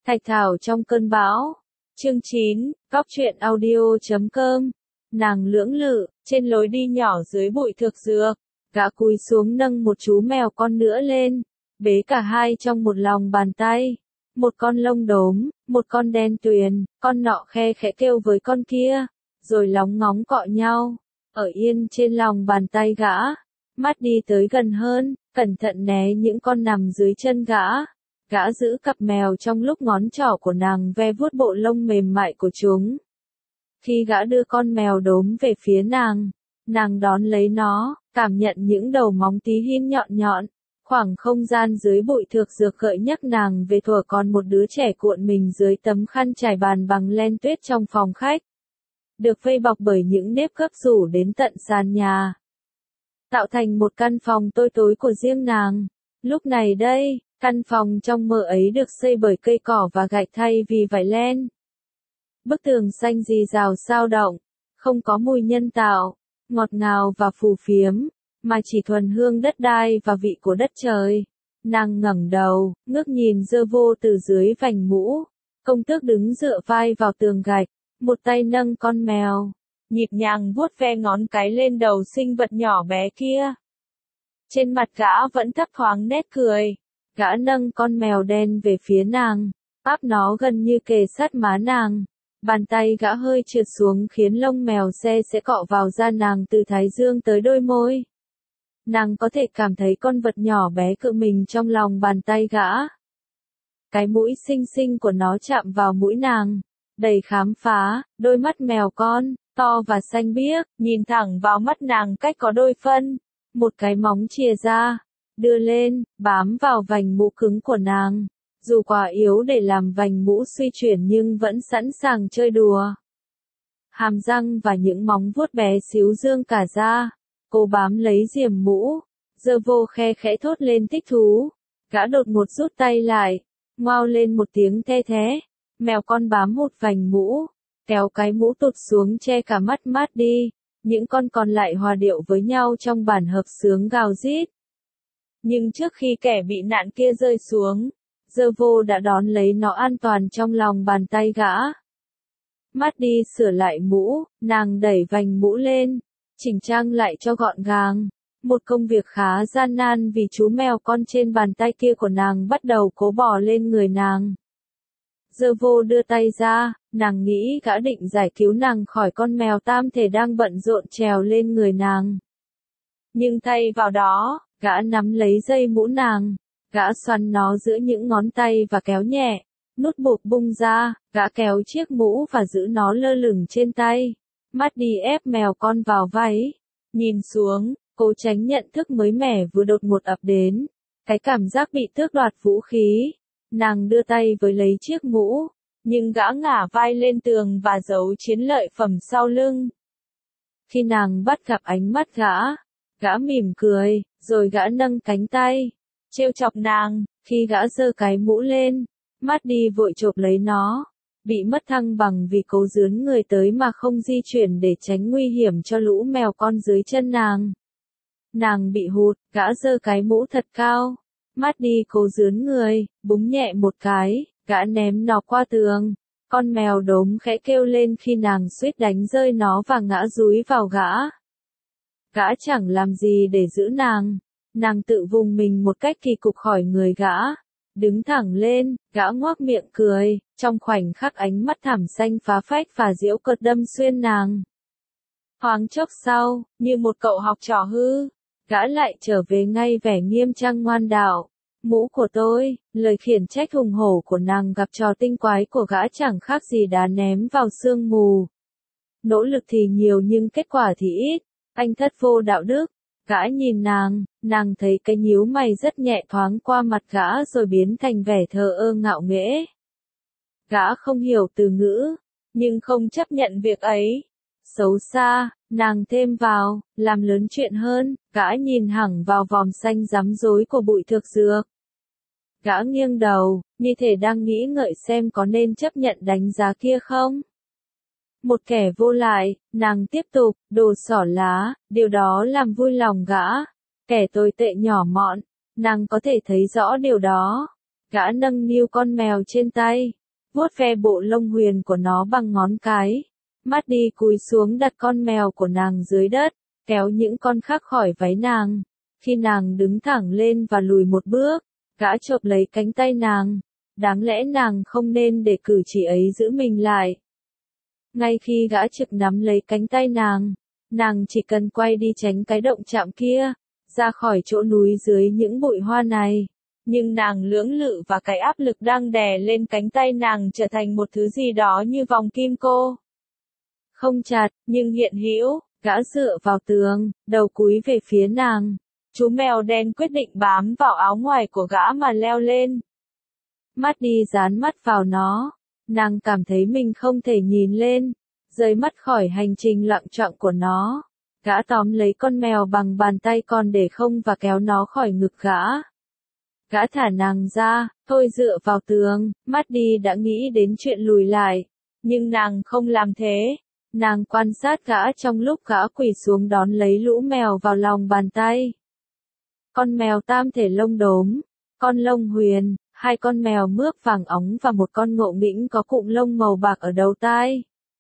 Thạch Thảo trong cơn bão. Chương 9, Cóc truyện audio.com. Nàng lưỡng lự, trên lối đi nhỏ dưới bụi thực dược, gã cúi xuống nâng một chú mèo con nữa lên, bế cả hai trong một lòng bàn tay. Một con lông đốm, một con đen tuyền, con nọ khe khẽ kêu với con kia, rồi lóng ngóng cọ nhau, ở yên trên lòng bàn tay gã. Mắt đi tới gần hơn, cẩn thận né những con nằm dưới chân gã. Gã giữ cặp mèo trong lúc ngón trỏ của nàng ve vuốt bộ lông mềm mại của chúng. Khi gã đưa con mèo đốm về phía nàng đón lấy nó, cảm nhận những đầu móng tí hin nhọn nhọn. Khoảng không gian dưới bụi thược dược gợi nhắc nàng về thuở còn một đứa trẻ cuộn mình dưới tấm khăn trải bàn bằng len tuyết trong phòng khách. Được vây bọc bởi những nếp gấp rủ đến tận sàn nhà. Tạo thành một căn phòng tối tối của riêng nàng. Lúc này đây, căn phòng trong mơ ấy được xây bởi cây cỏ và gạch thay vì vải len. Bức tường xanh rì rào sao động, không có mùi nhân tạo, ngọt ngào và phù phiếm, mà chỉ thuần hương đất đai và vị của đất trời. Nàng ngẩng đầu, ngước nhìn Dơ Vô từ dưới vành mũ. Công tước đứng dựa vai vào tường gạch, một tay nâng con mèo, nhịp nhàng vuốt ve ngón cái lên đầu sinh vật nhỏ bé kia. Trên mặt gã vẫn thấp thoáng nét cười. Gã nâng con mèo đen về phía nàng, áp nó gần như kề sát má nàng. Bàn tay gã hơi trượt xuống khiến lông mèo sẽ cọ vào da nàng từ thái dương tới đôi môi. Nàng có thể cảm thấy con vật nhỏ bé cựa mình trong lòng bàn tay gã. Cái mũi xinh xinh của nó chạm vào mũi nàng, đầy khám phá, đôi mắt mèo con, to và xanh biếc, nhìn thẳng vào mắt nàng cách có đôi phân. Một cái móng chìa ra, đưa lên, bám vào vành mũ cứng của nàng. Dù quá yếu để làm vành mũ suy chuyển nhưng vẫn sẵn sàng chơi đùa. Hàm răng và những móng vuốt bé xíu dương cả ra. Cô bám lấy diềm mũ. Dơ Vô khe khẽ thốt lên thích thú. Gã đột ngột rút tay lại, ngoao lên một tiếng the thé. Mèo con bám một vành mũ, kéo cái mũ tụt xuống che cả mắt đi. Những con còn lại hòa điệu với nhau trong bản hợp xướng gào rít. Nhưng trước khi kẻ bị nạn kia rơi xuống, Dơ Vô đã đón lấy nó an toàn trong lòng bàn tay gã. Mắt đi sửa lại mũ, nàng đẩy vành mũ lên, chỉnh trang lại cho gọn gàng. Một công việc khá gian nan vì chú mèo con trên bàn tay kia của nàng bắt đầu cố bò lên người nàng. Dơ Vô đưa tay ra, nàng nghĩ gã định giải cứu nàng khỏi con mèo tam thể đang bận rộn trèo lên người nàng. Nhưng thay vào đó, gã nắm lấy dây mũ nàng, gã xoắn nó giữa những ngón tay và kéo nhẹ, nút buộc bung ra, gã kéo chiếc mũ và giữ nó lơ lửng trên tay. Mắt đi ép mèo con vào váy, nhìn xuống, cố tránh nhận thức mới mẻ vừa đột ngột ập đến, cái cảm giác bị tước đoạt vũ khí. Nàng đưa tay với lấy chiếc mũ, nhưng gã ngả vai lên tường và giấu chiến lợi phẩm sau lưng. Khi nàng bắt gặp ánh mắt gã mỉm cười, rồi gã nâng cánh tay, trêu chọc nàng. Khi gã giơ cái mũ lên, mắt đi vội chộp lấy nó, bị mất thăng bằng vì cố dướn người tới mà không di chuyển để tránh nguy hiểm cho lũ mèo con dưới chân nàng. Nàng bị hụt, gã giơ cái mũ thật cao. Mắt đi cố dướn người, búng nhẹ một cái, gã ném nó qua tường. Con mèo đốm khẽ kêu lên khi nàng suýt đánh rơi nó và ngã dúi vào gã. Gã chẳng làm gì để giữ nàng tự vùng mình một cách kỳ cục khỏi người gã. Đứng thẳng lên, gã ngoác miệng cười, trong khoảnh khắc ánh mắt thẳm xanh phá phách và diễu cợt đâm xuyên nàng. Thoáng chốc sau, như một cậu học trò hư, gã lại trở về ngay vẻ nghiêm trang ngoan đạo. Mũ của tôi, lời khiển trách hùng hổ của nàng gặp trò tinh quái của gã chẳng khác gì đá ném vào sương mù. Nỗ lực thì nhiều nhưng kết quả thì ít, anh thất vô đạo đức. Gã nhìn nàng thấy cái nhíu mày rất nhẹ thoáng qua mặt gã rồi biến thành vẻ thờ ơ ngạo nghễ. Gã không hiểu từ ngữ, nhưng không chấp nhận việc ấy. Xấu xa, nàng thêm vào, làm lớn chuyện hơn, gã nhìn hẳn vào vòm xanh rắm rối của bụi thực dược. Gã nghiêng đầu, như thể đang nghĩ ngợi xem có nên chấp nhận đánh giá kia không. Một kẻ vô lại, nàng tiếp tục, đồ xỏ lá, điều đó làm vui lòng gã. Kẻ tồi tệ nhỏ mọn, nàng có thể thấy rõ điều đó. Gã nâng niu con mèo trên tay, vuốt ve bộ lông huyền của nó bằng ngón cái. Maddie cúi xuống đặt con mèo của nàng dưới đất, kéo những con khác khỏi váy nàng. Khi nàng đứng thẳng lên và lùi một bước, gã chộp lấy cánh tay nàng. Đáng lẽ nàng không nên để cử chỉ ấy giữ mình lại. Ngay khi gã trực nắm lấy cánh tay nàng chỉ cần quay đi tránh cái động chạm kia, ra khỏi chỗ núi dưới những bụi hoa này. Nhưng nàng lưỡng lự và cái áp lực đang đè lên cánh tay nàng trở thành một thứ gì đó như vòng kim cô. Không chặt, nhưng hiện hữu, gã dựa vào tường, đầu cúi về phía nàng. Chú mèo đen quyết định bám vào áo ngoài của gã mà leo lên. Maddie dán mắt vào nó. Nàng cảm thấy mình không thể nhìn lên, rời mắt khỏi hành trình loạng choạng của nó. Gã tóm lấy con mèo bằng bàn tay còn để không và kéo nó khỏi ngực gã. Gã thả nàng ra, thôi dựa vào tường. Maddie đã nghĩ đến chuyện lùi lại, nhưng nàng không làm thế. Nàng quan sát gã trong lúc gã quỳ xuống đón lấy lũ mèo vào lòng bàn tay. Con mèo tam thể lông đốm, con lông huyền, 2 con mèo mướp vàng óng và một con ngộ nghĩnh có cụm lông màu bạc ở đầu tai.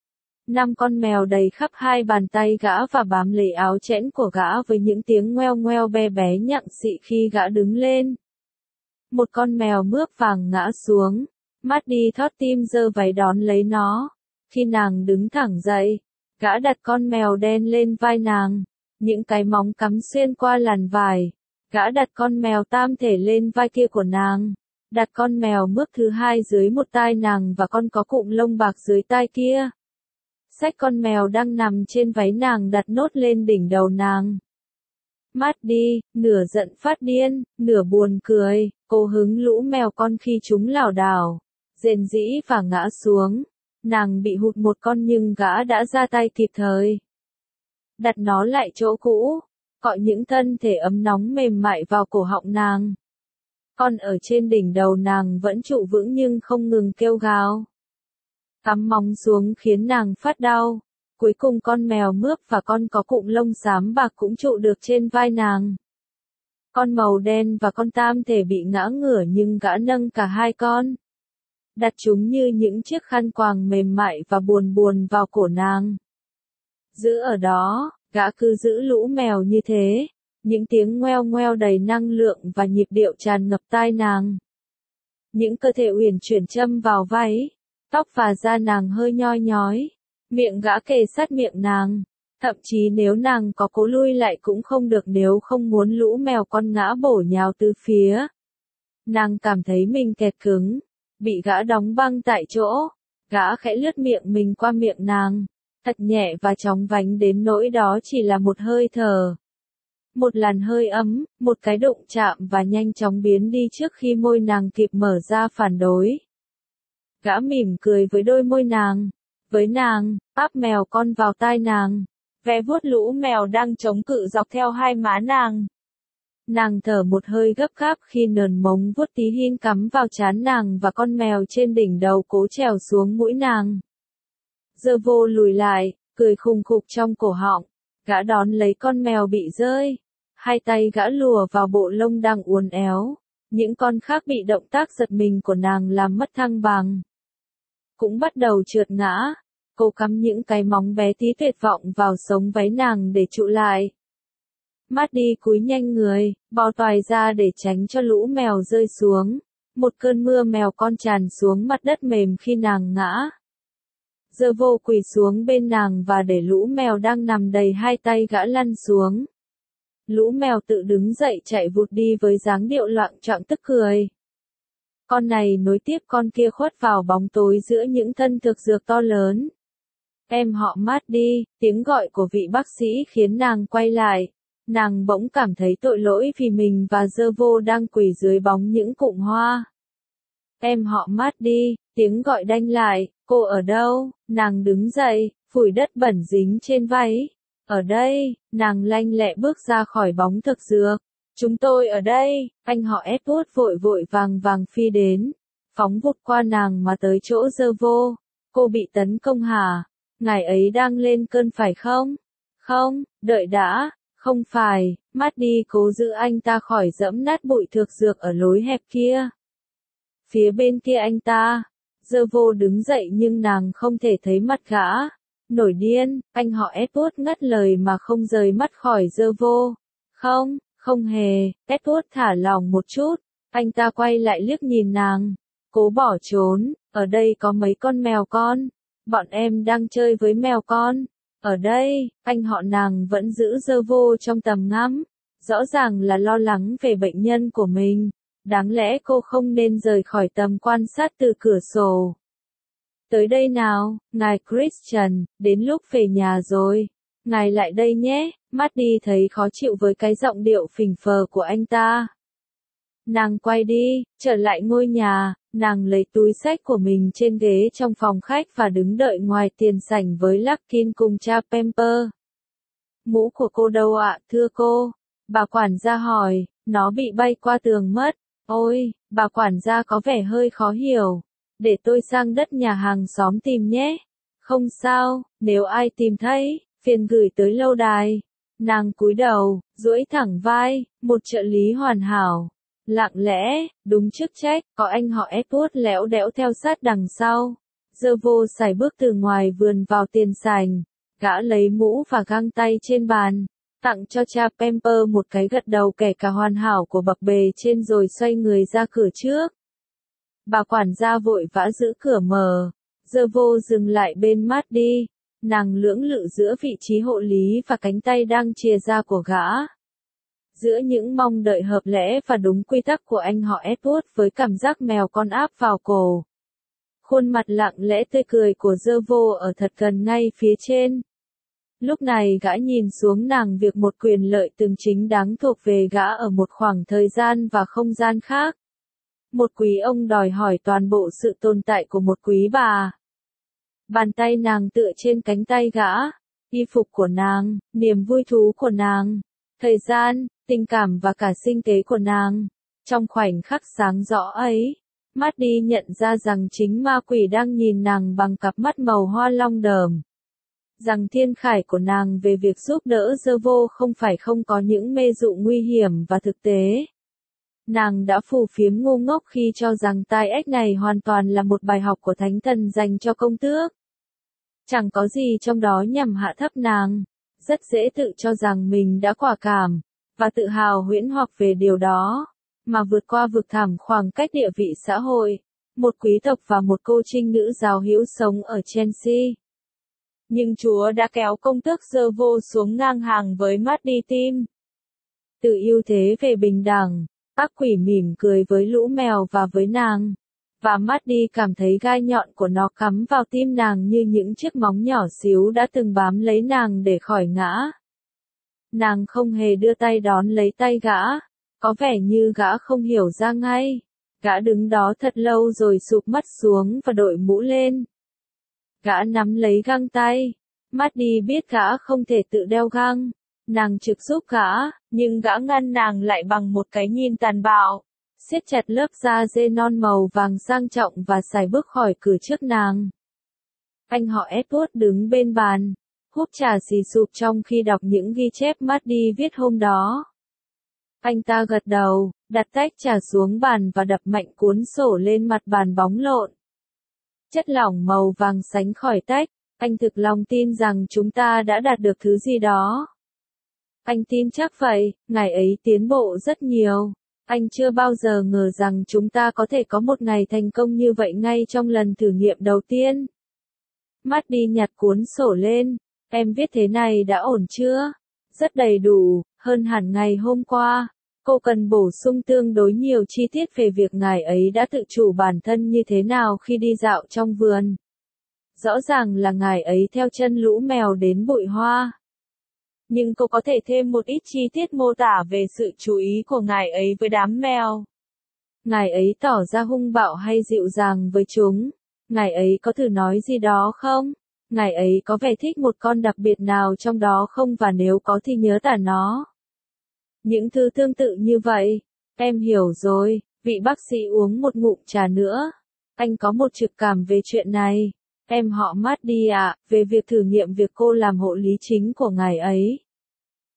5 con mèo đầy khắp 2 bàn tay gã và bám lấy áo chẽn của gã với những tiếng ngoeo ngoeo be bé nhặng xị khi gã đứng lên. Một con mèo mướp vàng ngã xuống. Maddie thót tim giơ váy đón lấy nó. Khi nàng đứng thẳng dậy, gã đặt con mèo đen lên vai nàng. Những cái móng cắm xuyên qua làn vải. Gã đặt con mèo tam thể lên vai kia của nàng. Đặt con mèo mướp thứ 2 dưới một tai nàng và con có cụm lông bạc dưới tai kia. Xách con mèo đang nằm trên váy nàng đặt nốt lên đỉnh đầu nàng. Maddie, nửa giận phát điên, nửa buồn cười, cố hứng lũ mèo con khi chúng lảo đảo, rền rĩ và ngã xuống. Nàng bị hụt một con nhưng gã đã ra tay kịp thời. Đặt nó lại chỗ cũ, cọ những thân thể ấm nóng mềm mại vào cổ họng nàng. Con ở trên đỉnh đầu nàng vẫn trụ vững nhưng không ngừng kêu gào. Cắm móng xuống khiến nàng phát đau. Cuối cùng con mèo mướp và con có cụm lông xám bạc cũng trụ được trên vai nàng. Con màu đen và con tam thể bị ngã ngửa nhưng gã nâng cả 2 con. Đặt chúng như những chiếc khăn quàng mềm mại và buồn buồn vào cổ nàng. Giữ ở đó, gã cứ giữ lũ mèo như thế. Những tiếng ngoeo ngoeo đầy năng lượng và nhịp điệu tràn ngập tai nàng. Những cơ thể uyển chuyển châm vào váy, tóc và da nàng hơi nhoi nhói. Miệng gã kề sát miệng nàng. Thậm chí nếu nàng có cố lui lại cũng không được nếu không muốn lũ mèo con ngã bổ nhào từ phía. Nàng cảm thấy mình kẹt cứng, bị gã đóng băng tại chỗ. Gã khẽ lướt miệng mình qua miệng nàng, thật nhẹ và chóng vánh đến nỗi đó chỉ là một hơi thở. Một làn hơi ấm, một cái đụng chạm và nhanh chóng biến đi trước khi môi nàng kịp mở ra phản đối. Gã mỉm cười với đôi môi nàng, với nàng, áp mèo con vào tai nàng, ve vuốt lũ mèo đang chống cự dọc theo 2 má nàng. Nàng thở một hơi gấp gáp khi nờn móng vuốt tí hin cắm vào trán nàng và con mèo trên đỉnh đầu cố trèo xuống mũi nàng. Giơ vô lùi lại, cười khùng khục trong cổ họng, gã đón lấy con mèo bị rơi. 2 tay gã lùa vào bộ lông đang uốn éo. Những con khác bị động tác giật mình của nàng làm mất thăng bằng. Cũng bắt đầu trượt ngã. Cô cắm những cái móng bé tí tuyệt vọng vào sống váy nàng để trụ lại. Maddie cúi nhanh người, bò toài ra để tránh cho lũ mèo rơi xuống. Một cơn mưa mèo con tràn xuống mặt đất mềm khi nàng ngã. Giơ vô quỳ xuống bên nàng và để lũ mèo đang nằm đầy 2 tay gã lăn xuống. Lũ mèo tự đứng dậy chạy vụt đi với dáng điệu loạng choạng tức cười. Con này nối tiếp con kia khuất vào bóng tối giữa những thân thực dược to lớn. Em họ Maddie, tiếng gọi của vị bác sĩ khiến nàng quay lại. Nàng bỗng cảm thấy tội lỗi vì mình và Dơ Vô đang quỳ dưới bóng những cụm hoa. Em họ Maddie, tiếng gọi đanh lại, cô ở đâu? Nàng đứng dậy, phủi đất bẩn dính trên váy. Ở đây, nàng lanh lẹ bước ra khỏi bóng thực dược. Chúng tôi ở đây, anh họ Edward vội vội vàng vàng phi đến. Phóng vụt qua nàng mà tới chỗ Dơ Vô. Cô bị tấn công hả? Ngài ấy đang lên cơn phải không? Không, đợi đã, không phải. Maddie cố giữ anh ta khỏi dẫm nát bụi thực dược ở lối hẹp kia. Phía bên kia anh ta, Dơ Vô đứng dậy nhưng nàng không thể thấy mặt gã. Nổi điên, anh họ Edward ngắt lời mà không rời mắt khỏi Dơ Vô. Không, không hề, Edward thả lỏng một chút, anh ta quay lại liếc nhìn nàng. Cố bỏ trốn, ở đây có mấy con mèo con. Bọn em đang chơi với mèo con. Ở đây, anh họ nàng vẫn giữ Dơ Vô trong tầm ngắm. Rõ ràng là lo lắng về bệnh nhân của mình. Đáng lẽ cô không nên rời khỏi tầm quan sát từ cửa sổ. Tới đây nào, ngài Christian, đến lúc về nhà rồi. Ngài lại đây nhé, Maddie thấy khó chịu với cái giọng điệu phình phờ của anh ta. Nàng quay đi, trở lại ngôi nhà, nàng lấy túi xách của mình trên ghế trong phòng khách và đứng đợi ngoài tiền sảnh với Larkin cùng cha Pemper. Mũ của cô đâu ạ, thưa cô? Bà quản gia hỏi, nó bị bay qua tường mất. Ôi, bà quản gia có vẻ hơi khó hiểu. Để tôi sang đất nhà hàng xóm tìm nhé. Không sao, nếu ai tìm thấy, phiền gửi tới lâu đài. Nàng cúi đầu, duỗi thẳng vai, một trợ lý hoàn hảo. Lặng lẽ, đúng chức trách, có anh họ Edward lẽo đẽo theo sát đằng sau. Dơ Vô sải bước từ ngoài vườn vào tiền sảnh. Gã lấy mũ và găng tay trên bàn. Tặng cho cha Pemper một cái gật đầu kể cả hoàn hảo của bập bề trên rồi xoay người ra cửa trước. Bà quản gia vội vã giữ cửa mở. Dơ Vô dừng lại bên Maddie. Nàng lưỡng lự giữa vị trí hộ lý và cánh tay đang chìa ra của gã. Giữa những mong đợi hợp lẽ và đúng quy tắc của anh họ Edward với cảm giác mèo con áp vào cổ. Khuôn mặt lặng lẽ tươi cười của Dơ Vô ở thật gần ngay phía trên. Lúc này gã nhìn xuống nàng việc một quyền lợi từng chính đáng thuộc về gã ở một khoảng thời gian và không gian khác. Một quý ông đòi hỏi toàn bộ sự tồn tại của một quý bà. Bàn tay nàng tựa trên cánh tay gã, y phục của nàng, niềm vui thú của nàng, thời gian, tình cảm và cả sinh kế của nàng. Trong khoảnh khắc sáng rõ ấy, Maddie nhận ra rằng chính ma quỷ đang nhìn nàng bằng cặp mắt màu hoa long đờm. Rằng thiên khải của nàng về việc giúp đỡ Dơ Vô không phải không có những mê dụ nguy hiểm và thực tế. Nàng đã phù phiếm ngu ngốc khi cho rằng tai ách này hoàn toàn là một bài học của thánh thần dành cho công tước. Chẳng có gì trong đó nhằm hạ thấp nàng. Rất dễ tự cho rằng mình đã quả cảm, và tự hào huyễn hoặc về điều đó, mà vượt qua vực thẳm khoảng cách địa vị xã hội. Một quý tộc và một cô trinh nữ giáo hữu sống ở Chelsea. Nhưng Chúa đã kéo công tước Dơ Vô xuống ngang hàng với Maddie Tim. Tự ưu thế về bình đẳng, ác quỷ mỉm cười với lũ mèo và với nàng. Và Maddie cảm thấy gai nhọn của nó cắm vào tim nàng như những chiếc móng nhỏ xíu đã từng bám lấy nàng để khỏi ngã. Nàng không hề đưa tay đón lấy tay gã, có vẻ như gã không hiểu ra ngay. Gã đứng đó thật lâu rồi sụp mắt xuống và đội mũ lên. Gã nắm lấy găng tay. Maddie biết gã không thể tự đeo găng. Nàng trực giúp gã, nhưng gã ngăn nàng lại bằng một cái nhìn tàn bạo. Siết chặt lớp da dê non màu vàng sang trọng và sải bước khỏi cửa trước nàng. Anh họ Edward đứng bên bàn, húp trà xì sụp trong khi đọc những ghi chép Maddie viết hôm đó. Anh ta gật đầu, đặt tách trà xuống bàn và đập mạnh cuốn sổ lên mặt bàn bóng lộn. Chất lỏng màu vàng sánh khỏi tách, anh thực lòng tin rằng chúng ta đã đạt được thứ gì đó. Anh tin chắc vậy, ngày ấy tiến bộ rất nhiều. Anh chưa bao giờ ngờ rằng chúng ta có thể có một ngày thành công như vậy ngay trong lần thử nghiệm đầu tiên. Maddie nhặt cuốn sổ lên, em viết thế này đã ổn chưa? Rất đầy đủ, hơn hẳn ngày hôm qua. Cô cần bổ sung tương đối nhiều chi tiết về việc ngài ấy đã tự chủ bản thân như thế nào khi đi dạo trong vườn. Rõ ràng là ngài ấy theo chân lũ mèo đến bụi hoa. Nhưng cô có thể thêm một ít chi tiết mô tả về sự chú ý của ngài ấy với đám mèo. Ngài ấy tỏ ra hung bạo hay dịu dàng với chúng? Ngài ấy có thử nói gì đó không? Ngài ấy có vẻ thích một con đặc biệt nào trong đó không, và nếu có thì nhớ tả nó. Những thứ tương tự như vậy. Em hiểu rồi, vị bác sĩ uống một ngụm trà nữa. Anh có một trực cảm về chuyện này. Em họ Maddie ạ, về việc thử nghiệm việc cô làm hộ lý chính của ngài ấy.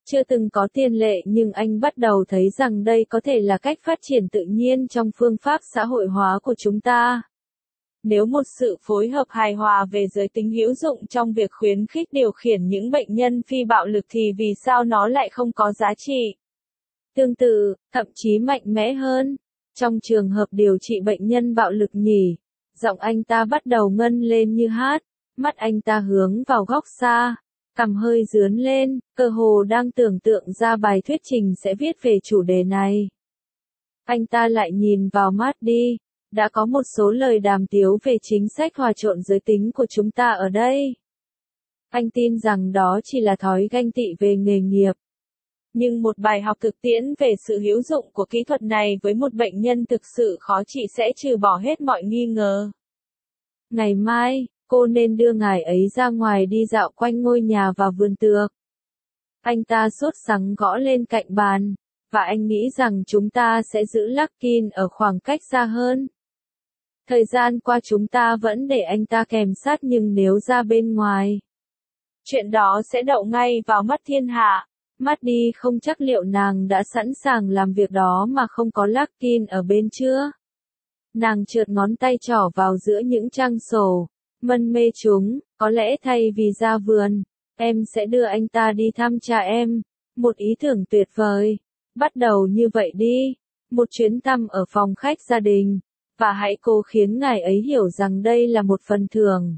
chưa từng có tiền lệ nhưng anh bắt đầu thấy rằng đây có thể là cách phát triển tự nhiên trong phương pháp xã hội hóa của chúng ta. Nếu một sự phối hợp hài hòa về giới tính hữu dụng trong việc khuyến khích điều khiển những bệnh nhân phi bạo lực thì vì sao nó lại không có giá trị? Tương tự, thậm chí mạnh mẽ hơn, trong trường hợp điều trị bệnh nhân bạo lực nhỉ? Giọng anh ta bắt đầu ngân lên như hát, mắt anh ta hướng vào góc xa, cằm hơi rướn lên, cơ hồ đang tưởng tượng ra bài thuyết trình sẽ viết về chủ đề này. Anh ta lại nhìn vào Matt-đi, đã có một số lời đàm tiếu về chính sách hòa trộn giới tính của chúng ta ở đây. Anh tin rằng đó chỉ là thói ganh tị về nghề nghiệp. Nhưng một bài học thực tiễn về sự hữu dụng của kỹ thuật này với một bệnh nhân thực sự khó trị sẽ trừ bỏ hết mọi nghi ngờ. Ngày mai, cô nên đưa ngài ấy ra ngoài đi dạo quanh ngôi nhà và vườn tược. Anh ta sốt sắng gõ lên cạnh bàn, và anh nghĩ rằng chúng ta sẽ giữ Larkin ở khoảng cách xa hơn. Thời gian qua chúng ta vẫn để anh ta kèm sát nhưng nếu ra bên ngoài, chuyện đó sẽ đậu ngay vào mắt thiên hạ. Maddie không chắc liệu nàng đã sẵn sàng làm việc đó mà không có Larkin ở bên chưa. Nàng trượt ngón tay trỏ vào giữa những trang sổ, mân mê chúng, có lẽ thay vì ra vườn, em sẽ đưa anh ta đi thăm cha em. Một ý tưởng tuyệt vời. Bắt đầu như vậy đi. Một chuyến thăm ở phòng khách gia đình. Và hãy cố khiến ngài ấy hiểu rằng đây là một phần thưởng.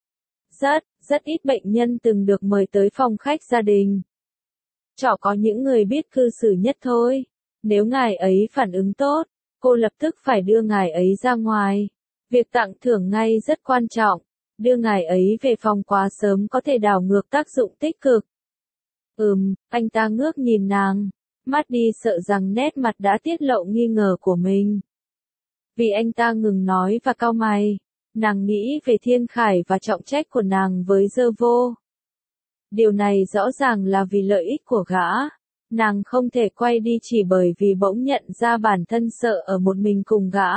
Rất ít bệnh nhân từng được mời tới phòng khách gia đình. Chỉ có những người biết cư xử nhất thôi. Nếu ngài ấy phản ứng tốt, cô lập tức phải đưa ngài ấy ra ngoài. Việc tặng thưởng ngay rất quan trọng. Đưa ngài ấy về phòng quá sớm có thể đảo ngược tác dụng tích cực. Anh ta ngước nhìn nàng. Maddie sợ rằng nét mặt đã tiết lộ nghi ngờ của mình. Vì anh ta ngừng nói và cau mày, nàng nghĩ về thiên khải và trọng trách của nàng với dơ vô. Điều này rõ ràng là vì lợi ích của gã. Nàng không thể quay đi chỉ bởi vì bỗng nhận ra bản thân sợ ở một mình cùng gã.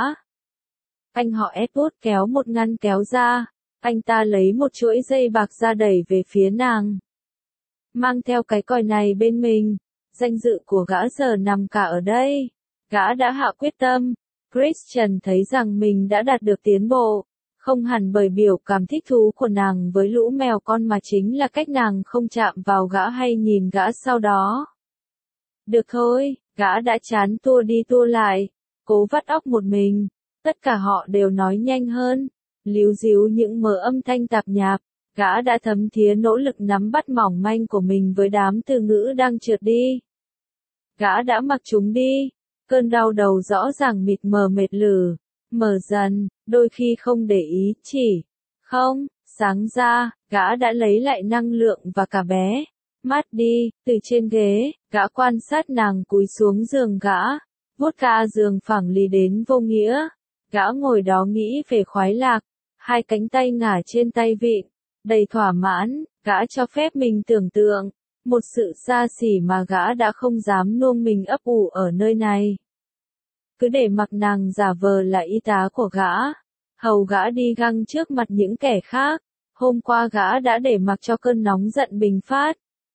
Anh họ Edward kéo một ngăn kéo ra. Anh ta lấy một chuỗi dây bạc ra đẩy về phía nàng. Mang theo cái còi này bên mình. Danh dự của gã giờ nằm cả ở đây. Gã đã hạ quyết tâm. Christian thấy rằng mình đã đạt được tiến bộ. Không hẳn bởi biểu cảm thích thú của nàng với lũ mèo con mà chính là cách nàng không chạm vào gã hay nhìn gã sau đó. Được thôi, gã đã chán tua đi tua lại. Cố vắt óc một mình. Tất cả họ đều nói nhanh hơn. Líu díu những mớ âm thanh tạp nhạp. Gã đã thấm thía nỗ lực nắm bắt mỏng manh của mình với đám từ ngữ đang trượt đi. Gã đã mặc chúng đi. Cơn đau đầu rõ ràng mịt mờ mệt lử. Mở dần, đôi khi không để ý, không, sáng ra, gã đã lấy lại năng lượng và cả bé. Maddie, từ trên ghế, gã quan sát nàng cúi xuống giường gã. Vuốt ca giường phẳng lì đến vô nghĩa. Gã ngồi đó nghĩ về khoái lạc. Hai cánh tay ngả trên tay vịn. Đầy thỏa mãn, gã cho phép mình tưởng tượng. Một sự xa xỉ mà gã đã không dám nuông mình ấp ủ ở nơi này. Cứ để mặc nàng giả vờ là y tá của gã. Hầu gã đi găng trước mặt những kẻ khác. Hôm qua gã đã để mặc cho cơn nóng giận bùng phát.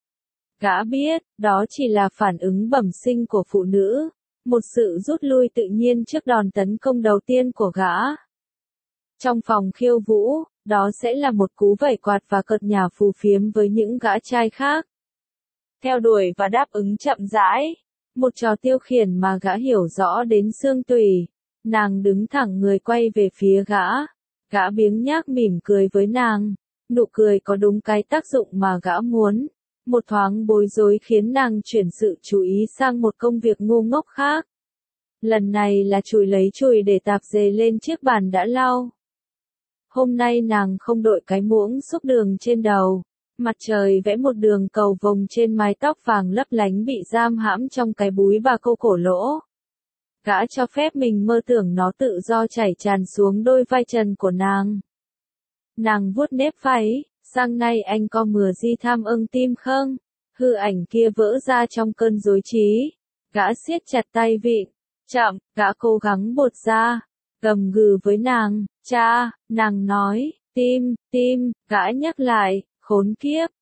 Gã biết, đó chỉ là phản ứng bẩm sinh của phụ nữ. Một sự rút lui tự nhiên trước đòn tấn công đầu tiên của gã. Trong phòng khiêu vũ, đó sẽ là một cú vẩy quạt và cợt nhả phù phiếm với những gã trai khác. Theo đuổi và đáp ứng chậm rãi. Một trò tiêu khiển mà gã hiểu rõ đến xương tủy. Nàng đứng thẳng người quay về phía gã. Gã biếng nhác mỉm cười với nàng. Nụ cười có đúng cái tác dụng mà gã muốn. Một thoáng bối rối khiến nàng chuyển sự chú ý sang một công việc ngu ngốc khác. Lần này là chùi lấy chùi để tạp dề lên chiếc bàn đã lau. Hôm nay nàng không đội cái muỗng xúc đường trên đầu. Mặt trời vẽ một đường cầu vồng trên mái tóc vàng lấp lánh bị giam hãm trong cái búi bà cô cổ lỗ. Gã cho phép mình mơ tưởng nó tự do chảy tràn xuống đôi vai trần của nàng. Nàng vuốt nếp váy, sang nay anh có mừa gì tham ưng tim không? Hư ảnh kia vỡ ra trong cơn rối trí. Gã siết chặt tay vịn. Chậm, gã cố gắng buột ra. Gầm gừ với nàng, cha, nàng nói, tim, gã nhắc lại, khốn kiếp,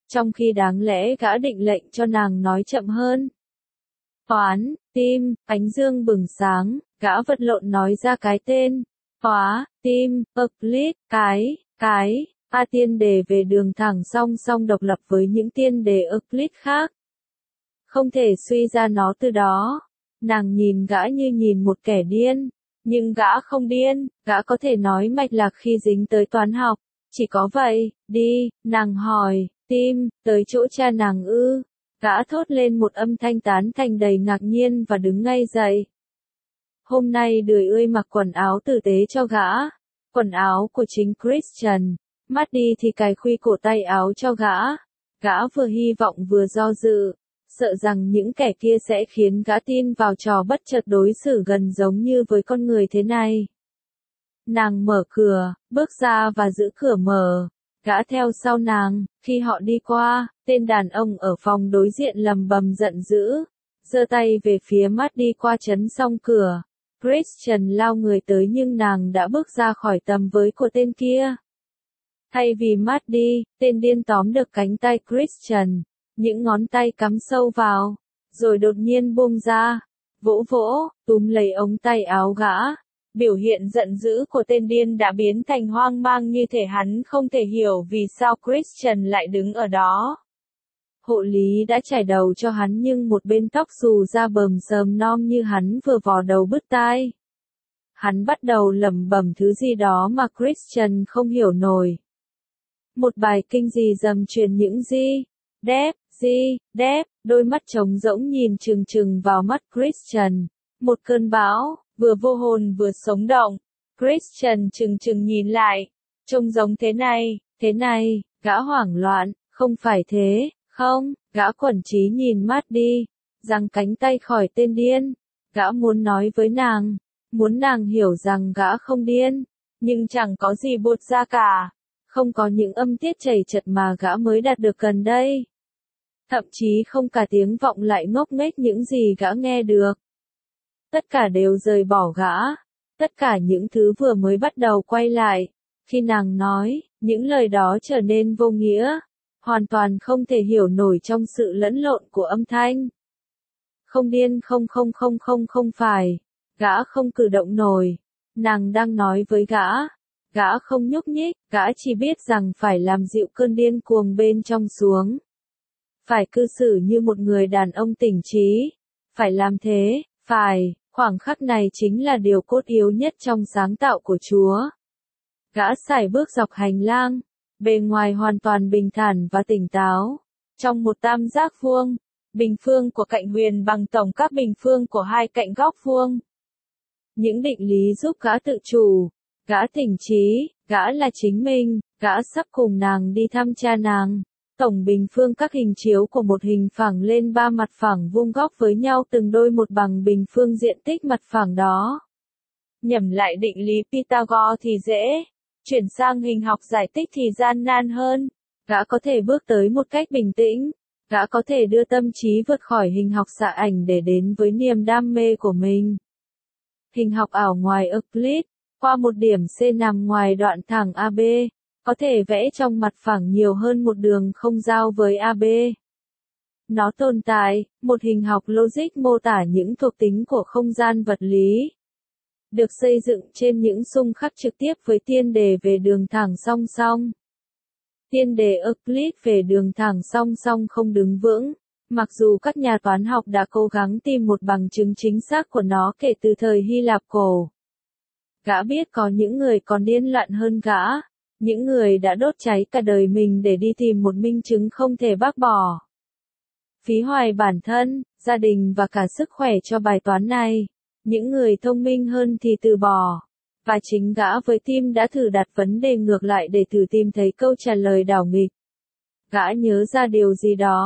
trong khi đáng lẽ gã định lệnh cho nàng nói chậm hơn. Toán, tim, ánh dương bừng sáng, gã vật lộn nói ra cái tên. Hóa, tim, Euclid, cái, A tiên đề về đường thẳng song song độc lập với những tiên đề Euclid khác. Không thể suy ra nó từ đó. Nàng nhìn gã như nhìn một kẻ điên. Nhưng gã không điên, gã có thể nói mạch lạc khi dính tới toán học. Chỉ có vậy, đi, nàng hỏi, tim, tới chỗ cha nàng ư. Gã thốt lên một âm thanh tán thành đầy ngạc nhiên và đứng ngay dậy. Hôm nay Đười Ươi mặc quần áo tử tế cho gã. Quần áo của chính Christian. Maddie thì cài khuy cổ tay áo cho gã. Gã vừa hy vọng vừa do dự. Sợ rằng những kẻ kia sẽ khiến gã tin vào trò bất chợt đối xử gần giống như với con người thế này. Nàng mở cửa, bước ra và giữ cửa mở. Gã theo sau nàng, khi họ đi qua, tên đàn ông ở phòng đối diện lầm bầm giận dữ. Giơ tay về phía Maddie qua trấn xong cửa. Christian lao người tới nhưng nàng đã bước ra khỏi tầm với của tên kia. Thay vì Maddie, tên điên tóm được cánh tay Christian. Những ngón tay cắm sâu vào, rồi đột nhiên buông ra, vỗ, túm lấy ống tay áo gã. Biểu hiện giận dữ của tên điên đã biến thành hoang mang như thể hắn không thể hiểu vì sao Christian lại đứng ở đó. Hộ lý đã chải đầu cho hắn nhưng một bên tóc xù ra bờm sờm non như hắn vừa vò đầu bứt tai. Hắn bắt đầu lẩm bẩm thứ gì đó mà Christian không hiểu nổi. Một bài kinh gì dầm truyền những gì. Đép, đôi mắt trống rỗng nhìn trừng trừng vào mắt Christian. Một cơn bão, vừa vô hồn vừa sống động. Christian trừng trừng nhìn lại. Trông giống thế này, gã hoảng loạn, không phải thế, không, gã quẩn trí nhìn Maddie, giằng cánh tay khỏi tên điên. Gã muốn nói với nàng, muốn nàng hiểu rằng gã không điên, nhưng chẳng có gì buột ra cả. Không có những âm tiết chảy chật mà gã mới đạt được gần đây. Thậm chí không cả tiếng vọng lại ngốc nghếch những gì gã nghe được. Tất cả đều rời bỏ gã. Tất cả những thứ vừa mới bắt đầu quay lại. Khi nàng nói, những lời đó trở nên vô nghĩa. Hoàn toàn không thể hiểu nổi trong sự lẫn lộn của âm thanh. Không điên không phải. Gã không cử động nổi. Nàng đang nói với gã. Gã không nhúc nhích, gã chỉ biết rằng phải làm dịu cơn điên cuồng bên trong xuống. Phải cư xử như một người đàn ông tỉnh trí. Phải làm thế, khoảng khắc này chính là điều cốt yếu nhất trong sáng tạo của Chúa. Gã sải bước dọc hành lang, bề ngoài hoàn toàn bình thản và tỉnh táo. Trong một tam giác vuông, bình phương của cạnh huyền bằng tổng các bình phương của hai cạnh góc vuông. Những định lý giúp gã tự chủ, gã tỉnh trí, gã là chính mình, gã sắp cùng nàng đi thăm cha nàng. Tổng bình phương các hình chiếu của một hình phẳng lên ba mặt phẳng vuông góc với nhau từng đôi một bằng bình phương diện tích mặt phẳng đó. Nhẩm lại định lý Pythagore thì dễ, chuyển sang hình học giải tích thì gian nan hơn. Gã có thể bước tới một cách bình tĩnh, gã có thể đưa tâm trí vượt khỏi hình học xạ ảnh để đến với niềm đam mê của mình. Hình học ảo ngoài Euclid, qua một điểm C nằm ngoài đoạn thẳng AB. Có thể vẽ trong mặt phẳng nhiều hơn một đường không giao với AB. Nó tồn tại, một hình học logic mô tả những thuộc tính của không gian vật lý. Được xây dựng trên những xung khắc trực tiếp với tiên đề về đường thẳng song song. Tiên đề Euclid về đường thẳng song song không đứng vững, mặc dù các nhà toán học đã cố gắng tìm một bằng chứng chính xác của nó kể từ thời Hy Lạp cổ. Gã biết có những người còn điên loạn hơn gã. Những người đã đốt cháy cả đời mình để đi tìm một minh chứng không thể bác bỏ. Phí hoài bản thân, gia đình và cả sức khỏe cho bài toán này. Những người thông minh hơn thì từ bỏ. Và chính gã với Tim đã thử đặt vấn đề ngược lại để thử tìm thấy câu trả lời đảo nghịch. Gã nhớ ra điều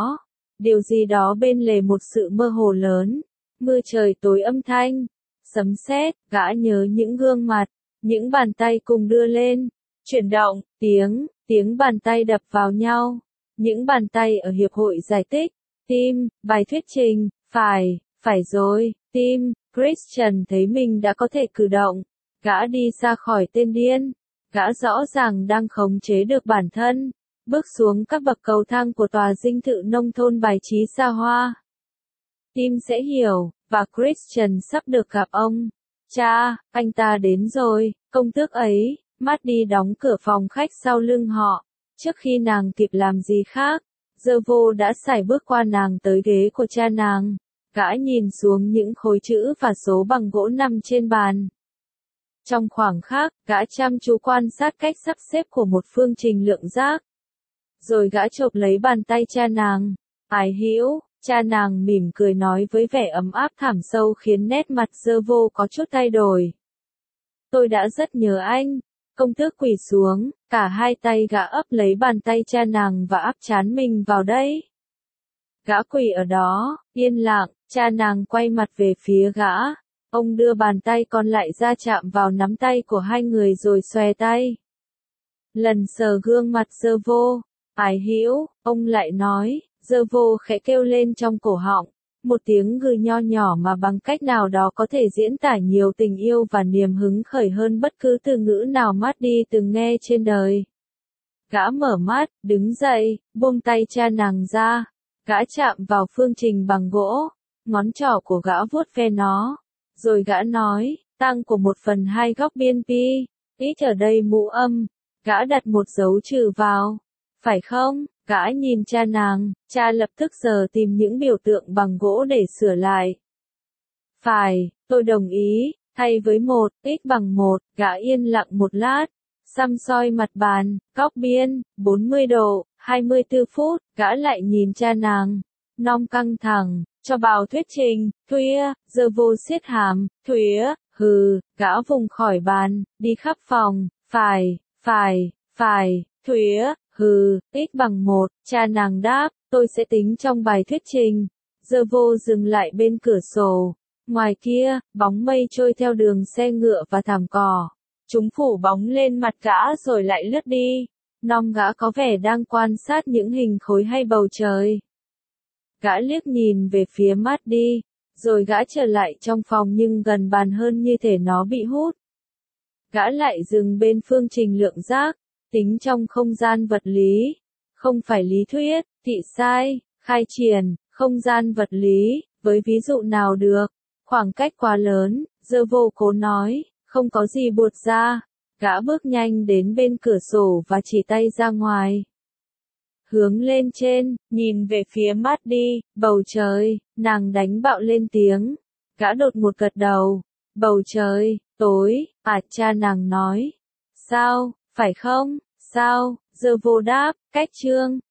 gì đó bên lề một sự mơ hồ lớn. Mưa trời tối âm thanh, sấm sét, gã nhớ những gương mặt, những bàn tay cùng đưa lên. Chuyển động, tiếng bàn tay đập vào nhau. Những bàn tay ở hiệp hội giải tích. Tim, bài thuyết trình, phải rồi, Tim. Christian thấy mình đã có thể cử động. Gã đi ra khỏi tên điên. Gã rõ ràng đang khống chế được bản thân. bước xuống các bậc cầu thang của tòa dinh thự nông thôn bài trí xa hoa. Tim sẽ hiểu, và Christian sắp được gặp ông. Cha, anh ta đến rồi, công tước ấy. Maddie đóng cửa phòng khách sau lưng họ. Trước khi nàng kịp làm gì khác, Dervaux đã sải bước qua nàng tới ghế của cha nàng. Gã nhìn xuống những khối chữ và số bằng gỗ nằm trên bàn. Trong khoảng khắc, gã chăm chú quan sát cách sắp xếp của một phương trình lượng giác. Rồi gã chộp lấy bàn tay cha nàng. Ái hữu, cha nàng mỉm cười nói với vẻ ấm áp thẳm sâu khiến nét mặt Dervaux có chút thay đổi. Tôi đã rất nhớ anh. Công tước quỳ xuống, cả hai tay gã ấp lấy bàn tay cha nàng và áp trán mình vào đây. Gã quỳ ở đó, yên lặng, cha nàng quay mặt về phía gã. Ông đưa bàn tay còn lại ra chạm vào nắm tay của hai người rồi xòe tay. Lần sờ gương mặt Dervaux, ái hữu, ông lại nói. Dervaux khẽ kêu lên trong cổ họng. Một tiếng gừ nho nhỏ mà bằng cách nào đó có thể diễn tả nhiều tình yêu và niềm hứng khởi hơn bất cứ từ ngữ nào Maddie từng nghe trên đời. Gã mở mắt, đứng dậy, buông tay cha nàng ra. Gã chạm vào phương trình bằng gỗ, ngón trỏ của gã vuốt ve nó. Rồi gã nói, tăng của 1/2 góc biên pi, ít ở đây mũ âm. Gã đặt một dấu trừ vào. Phải không? Gã nhìn cha nàng, cha lập tức giờ tìm những biểu tượng bằng gỗ để sửa lại. Phải, tôi đồng ý, thay với 1, x bằng 1, gã yên lặng một lát. Xăm soi mặt bàn, góc biên, 40 độ, 24 phút, gã lại nhìn cha nàng. Nom căng thẳng, cho vào thuyết trình, Thuya, Dervaux siết hàm, Thuya, hừ, gã vùng khỏi bàn, đi khắp phòng, phải, Thuya, hừ, x bằng 1, cha nàng đáp, tôi sẽ tính trong bài thuyết trình. Dervaux dừng lại bên cửa sổ. Ngoài kia, bóng mây trôi theo đường xe ngựa và thảm cỏ. Chúng phủ bóng lên mặt gã rồi lại lướt đi. Nom gã có vẻ đang quan sát những hình khối hay bầu trời. Gã liếc nhìn về phía Maddie, rồi gã trở lại trong phòng nhưng gần bàn hơn như thể nó bị hút. Gã lại dừng bên phương trình lượng giác, tính trong không gian vật lý. Không phải lý thuyết, thị sai, khai triển, không gian vật lý, với ví dụ nào được. Khoảng cách quá lớn, Dervaux cố nói, không có gì buột ra. Gã bước nhanh đến bên cửa sổ và chỉ tay ra ngoài. Hướng lên trên, nhìn về phía Maddie, bầu trời, nàng đánh bạo lên tiếng. Gã đột ngột gật đầu. Bầu trời, tối, cha nàng nói. Sao, phải không, sao, Dervaux đáp, cách chương.